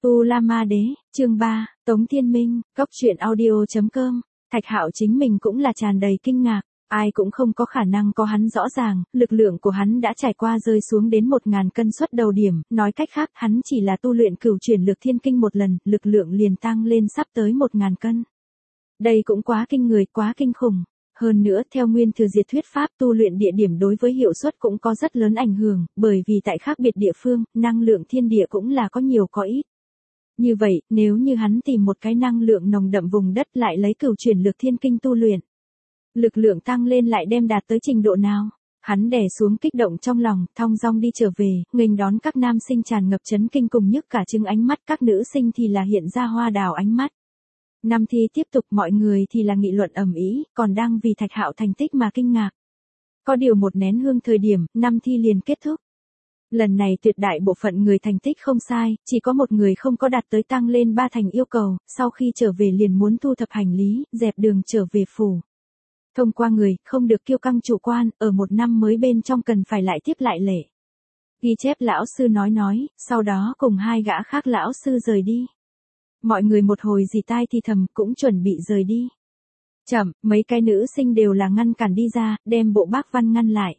U La Ma Đế, chương 3, Tống Thiên Minh, Cốc truyện audio.com, Thạch Hạo chính mình cũng là tràn đầy kinh ngạc, ai cũng không có khả năng có hắn rõ ràng, lực lượng của hắn đã trải qua rơi xuống đến 1000 cân suất đầu điểm, nói cách khác hắn chỉ là tu luyện cửu chuyển lực thiên kinh một lần, lực lượng liền tăng lên sắp tới 1000 cân. Đây cũng quá kinh người, quá kinh khủng. Hơn nữa, theo nguyên thừa diệt thuyết pháp tu luyện địa điểm đối với hiệu suất cũng có rất lớn ảnh hưởng, bởi vì tại khác biệt địa phương, năng lượng thiên địa cũng là có nhiều có ít. Như vậy, nếu như hắn tìm một cái năng lượng nồng đậm vùng đất lại lấy cửu chuyển lực thiên kinh tu luyện, lực lượng tăng lên lại đem đạt tới trình độ nào? Hắn đè xuống kích động trong lòng, thong dong đi trở về, nghênh đón các nam sinh tràn ngập chấn kinh cùng nhức cả trứng ánh mắt, các nữ sinh thì là hiện ra hoa đào ánh mắt. Năm thi tiếp tục, mọi người thì là nghị luận ầm ĩ, còn đang vì Thạch Hạo thành tích mà kinh ngạc. Có điều một nén hương thời điểm, năm thi liền kết thúc. Lần này tuyệt đại bộ phận người thành tích không sai, chỉ có một người không có đạt tới tăng lên 3 thành yêu cầu, sau khi trở về liền muốn thu thập hành lý, dẹp đường trở về phủ. Thông qua người, không được kiêu căng chủ quan, ở một năm mới bên trong cần phải lại tiếp lại lễ. Ghi chép lão sư nói, sau đó cùng hai gã khác lão sư rời đi. Mọi người một hồi dì tai thì thầm cũng chuẩn bị rời đi. Chậm, mấy cái nữ sinh đều là ngăn cản đi ra, đem Bộ Bác Văn ngăn lại.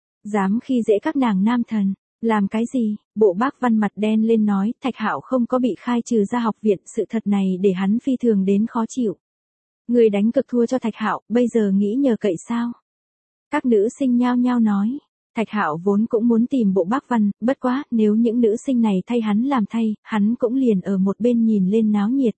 Dám khi dễ các nàng nam thần, làm cái gì? Bộ Bác Văn mặt đen lên nói, Thạch Hạo không có bị khai trừ ra học viện, sự thật này để hắn phi thường đến khó chịu. Người đánh cực thua cho Thạch Hạo, bây giờ nghĩ nhờ cậy sao? Các nữ sinh nhao nhao nói. Thạch Hạo vốn cũng muốn tìm Bộ Bác Văn, bất quá, nếu những nữ sinh này thay hắn làm thay, hắn cũng liền ở một bên nhìn lên náo nhiệt.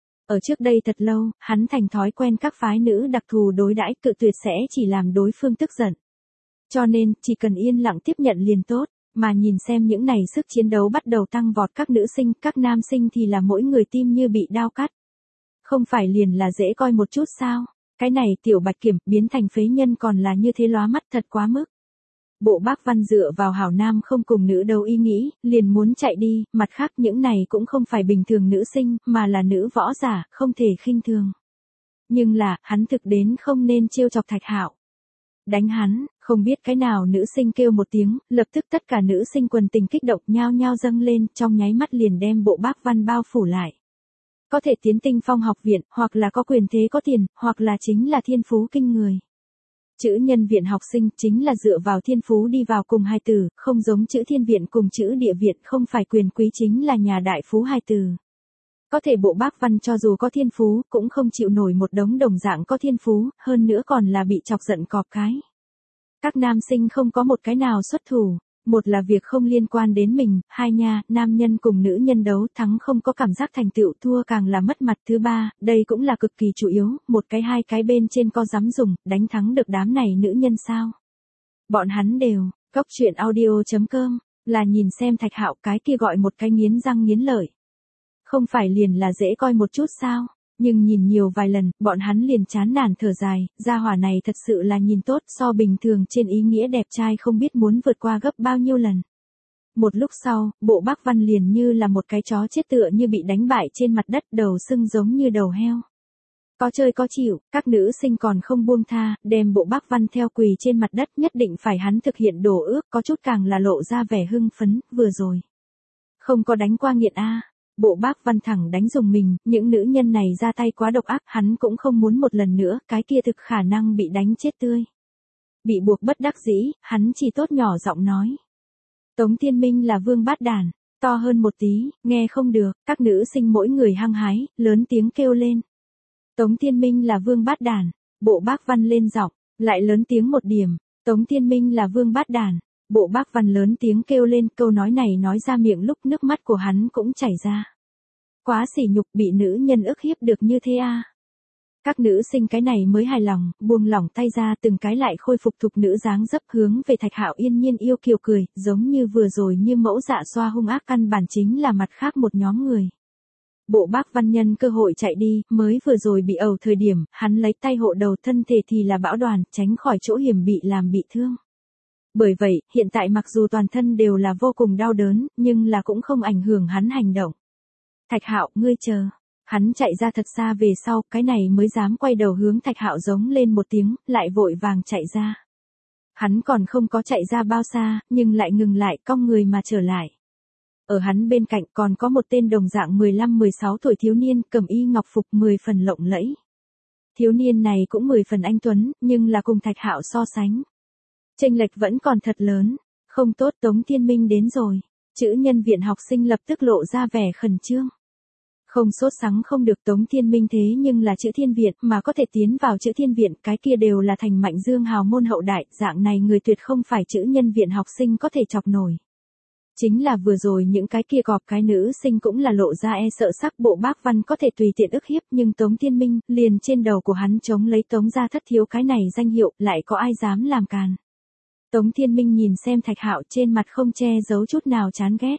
Ở trước đây thật lâu, hắn thành thói quen các phái nữ đặc thù đối đãi, cự tuyệt sẽ chỉ làm đối phương tức giận. Cho nên, chỉ cần yên lặng tiếp nhận liền tốt, mà nhìn xem những này sức chiến đấu bắt đầu tăng vọt, các nữ sinh, các nam sinh thì là mỗi người tim như bị đao cắt. Không phải liền là dễ coi một chút sao? Cái này tiểu Bạch Kiểm biến thành phế nhân còn là như thế lóa mắt, thật quá mức. Bộ Bác Văn dựa vào hảo nam không cùng nữ đấu ý nghĩ, liền muốn chạy đi, mặt khác những này cũng không phải bình thường nữ sinh, mà là nữ võ giả, không thể khinh thường. Nhưng là, hắn thực đến không nên trêu chọc Thạch Hạo. Đánh hắn, không biết cái nào nữ sinh kêu một tiếng, lập tức tất cả nữ sinh quần tình kích động nhao nhao dâng lên, trong nháy mắt liền đem Bộ Bác Văn bao phủ lại. Có thể tiến Tinh Phong học viện, hoặc là có quyền thế có tiền, hoặc là chính là thiên phú kinh người. Chữ nhân viện học sinh chính là dựa vào thiên phú đi vào cùng hai từ, không giống chữ thiên viện cùng chữ địa viện, không phải quyền quý chính là nhà đại phú hai từ. Có thể Bộ Bác Văn cho dù có thiên phú, cũng không chịu nổi một đống đồng dạng có thiên phú, hơn nữa còn là bị chọc giận cọp cái. Các nam sinh không có một cái nào xuất thủ. Một là việc không liên quan đến mình, hai nha, nam nhân cùng nữ nhân đấu thắng không có cảm giác thành tựu, thua càng là mất mặt. Thứ ba, đây cũng là cực kỳ chủ yếu, một cái hai cái bên trên có dám dùng, đánh thắng được đám này nữ nhân sao? Bọn hắn đều, Cốc truyện audio.com, là nhìn xem Thạch Hạo cái kia gọi một cái nghiến răng nghiến lợi. Không phải liền là dễ coi một chút sao? Nhưng nhìn nhiều vài lần, bọn hắn liền chán nản thở dài, gia hỏa này thật sự là nhìn tốt, so bình thường trên ý nghĩa đẹp trai không biết muốn vượt qua gấp bao nhiêu lần. Một lúc sau, Bộ Bác Văn liền như là một cái chó chết tựa như bị đánh bại trên mặt đất, đầu sưng giống như đầu heo. Có chơi có chịu, các nữ sinh còn không buông tha, đem Bộ Bác Văn theo quỳ trên mặt đất, nhất định phải hắn thực hiện đồ ước, có chút càng là lộ ra vẻ hưng phấn, vừa rồi. Không có đánh qua nghiện a. Bộ Bác Văn thẳng đánh dùng mình, những nữ nhân này ra tay quá độc ác, hắn cũng không muốn một lần nữa, cái kia thực khả năng bị đánh chết tươi. Bị buộc bất đắc dĩ, hắn chỉ tốt nhỏ giọng nói. Tống Thiên Minh là vương bát đàn, to hơn một tí, nghe không được, các nữ sinh mỗi người hăng hái, lớn tiếng kêu lên. Tống Thiên Minh là vương bát đàn, Bộ Bác Văn lên giọng, lại lớn tiếng một điểm, Tống Thiên Minh là vương bát đàn. Bộ Bác Văn lớn tiếng kêu lên, câu nói này nói ra miệng lúc nước mắt của hắn cũng chảy ra. Quá sỉ nhục, bị nữ nhân ức hiếp được như thế a. Các nữ sinh cái này mới hài lòng, buông lỏng tay ra, từng cái lại khôi phục thục nữ dáng dấp, hướng về Thạch Hạo yên nhiên yêu kiều cười, giống như vừa rồi như mẫu dạ xoa hung ác, căn bản chính là mặt khác một nhóm người. Bộ Bác Văn nhân cơ hội chạy đi, mới vừa rồi bị ẩu thời điểm, hắn lấy tay hộ đầu, thân thể thì là bão đoàn, tránh khỏi chỗ hiểm bị làm bị thương. Bởi vậy, hiện tại mặc dù toàn thân đều là vô cùng đau đớn, nhưng là cũng không ảnh hưởng hắn hành động. Thạch Hạo, ngươi chờ. Hắn chạy ra thật xa về sau, cái này mới dám quay đầu hướng Thạch Hạo giống lên một tiếng, lại vội vàng chạy ra. Hắn còn không có chạy ra bao xa, nhưng lại ngừng lại, cong người mà trở lại. Ở hắn bên cạnh còn có một tên đồng dạng 15-16 tuổi thiếu niên cầm y ngọc phục 10 phần lộng lẫy. Thiếu niên này cũng 10 phần anh tuấn, nhưng là cùng Thạch Hạo so sánh. Chênh lệch vẫn còn thật lớn. Không tốt, Tống Thiên Minh đến rồi. Chữ nhân viện học sinh lập tức lộ ra vẻ khẩn trương. Không sốt sắng không được, Tống Thiên Minh thế nhưng là chữ thiên viện, mà có thể tiến vào chữ thiên viện, cái kia đều là thành mạnh dương hào môn hậu đại, dạng này người tuyệt không phải chữ nhân viện học sinh có thể chọc nổi. Chính là vừa rồi những cái kia gọp cái nữ sinh cũng là lộ ra e sợ sắc bộ bác văn có thể tùy tiện ức hiếp, nhưng Tống Thiên Minh, liền trên đầu của hắn chống lấy Tống gia thất thiếu cái này danh hiệu, lại có ai dám làm càn. Tống Thiên Minh nhìn xem Thạch Hạo, trên mặt không che giấu chút nào chán ghét.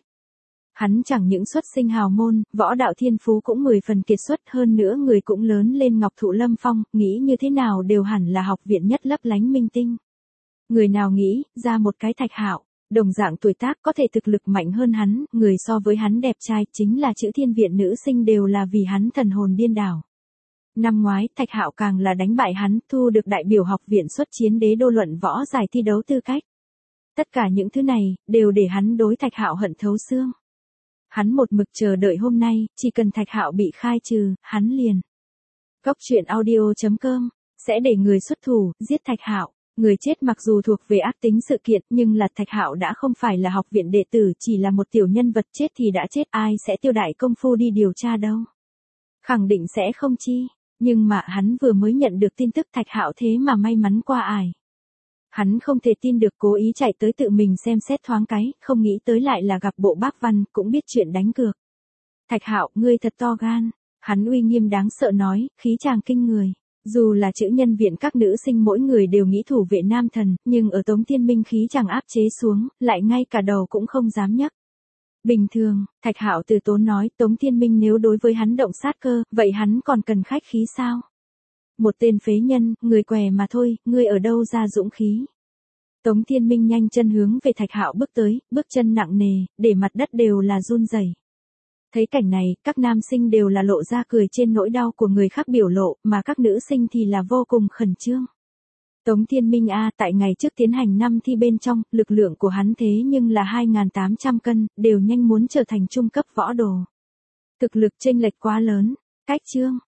Hắn chẳng những xuất sinh hào môn, võ đạo thiên phú cũng 10 phần kiệt xuất, hơn nữa người cũng lớn lên Ngọc Thụ Lâm Phong, nghĩ như thế nào đều hẳn là học viện nhất lấp lánh minh tinh. Người nào nghĩ ra một cái Thạch Hạo, đồng dạng tuổi tác có thể thực lực mạnh hơn hắn, người so với hắn đẹp trai, chính là chữ thiên viện nữ sinh đều là vì hắn thần hồn điên đảo. Năm ngoái, Thạch Hạo càng là đánh bại hắn, thu được đại biểu học viện xuất chiến đế đô luận võ giải thi đấu tư cách. Tất cả những thứ này, đều để hắn đối Thạch Hạo hận thấu xương. Hắn một mực chờ đợi hôm nay, chỉ cần Thạch Hạo bị khai trừ, hắn liền. Góc truyện audio.com, sẽ để người xuất thủ, giết Thạch Hạo. Người chết mặc dù thuộc về ác tính sự kiện, nhưng là Thạch Hạo đã không phải là học viện đệ tử, chỉ là một tiểu nhân vật, chết thì đã chết, ai sẽ tiêu đại công phu đi điều tra đâu. Khẳng định sẽ không chi, nhưng mà hắn vừa mới nhận được tin tức Thạch Hạo thế mà may mắn qua ải. Hắn không thể tin được, cố ý chạy tới tự mình xem xét thoáng cái, không nghĩ tới lại là gặp bộ bác văn, cũng biết chuyện đánh cược. Thạch Hạo, ngươi thật to gan. Hắn uy nghiêm đáng sợ nói, khí tràng kinh người. Dù là chữ nhân viện các nữ sinh mỗi người đều nghĩ thủ vệ nam thần, nhưng ở Tống Thiên Minh khí chàng áp chế xuống, lại ngay cả đầu cũng không dám nhấc. Bình thường, Thạch Hạo từ tốn nói, Tống Thiên Minh nếu đối với hắn động sát cơ, vậy hắn còn cần khách khí sao? Một tên phế nhân, người què mà thôi, ngươi ở đâu ra dũng khí? Tống Thiên Minh nhanh chân hướng về Thạch Hạo bước tới, bước chân nặng nề, để mặt đất đều là run rẩy. Thấy cảnh này, các nam sinh đều là lộ ra cười trên nỗi đau của người khác biểu lộ, mà các nữ sinh thì là vô cùng khẩn trương. Tống Thiên Minh tại ngày trước tiến hành năm thi bên trong, lực lượng của hắn thế nhưng là 2.800 cân, đều nhanh muốn trở thành trung cấp võ đồ. Thực lực chênh lệch quá lớn. Cách chương.